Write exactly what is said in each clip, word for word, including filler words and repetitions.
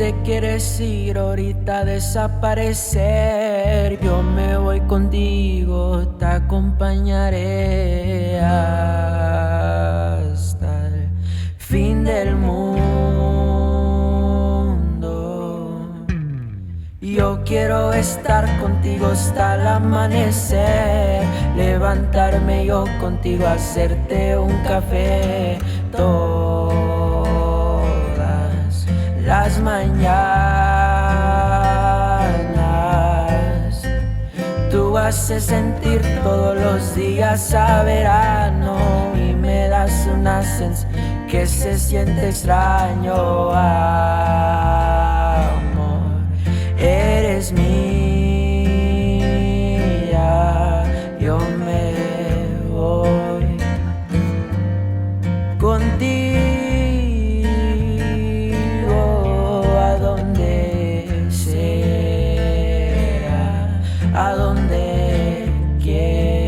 te quieres ir ahorita, desaparecer, yo me voy contigo, te acompañaré hasta el fin del mundo. Yo quiero estar contigo hasta el amanecer, levantarme yo contigo, hacerte un café todas las mañanas. Tú haces sentir todos los días a verano y me das una sensación que se siente extraño, amor. Eres mía, yo me voy contigo a donde sea, a donde quieras.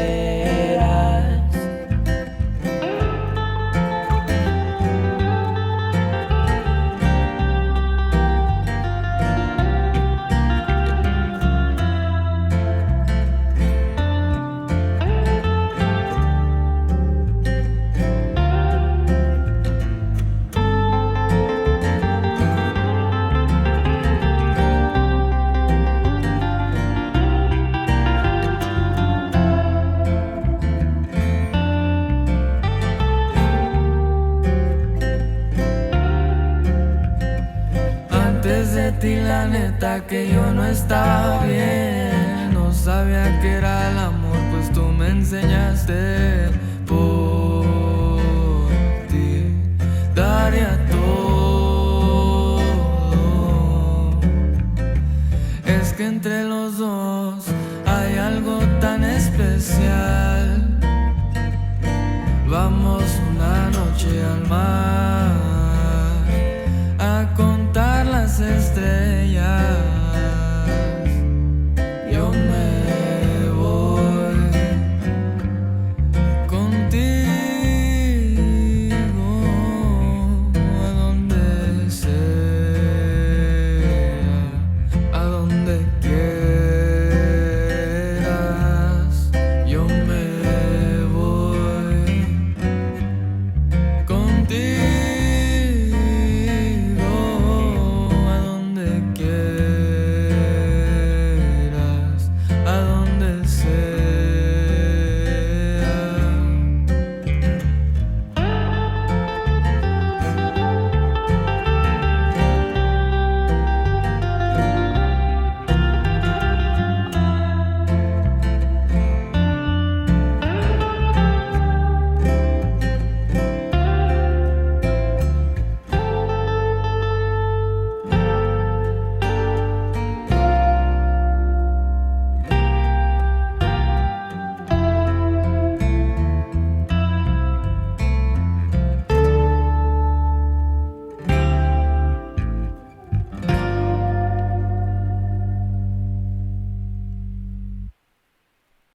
Antes de ti la neta que yo no estaba bien, no sabía que era el amor, pues tú me enseñaste. Por ti daría todo. Es que entre los dos hay algo tan especial. Vamos una noche al mar.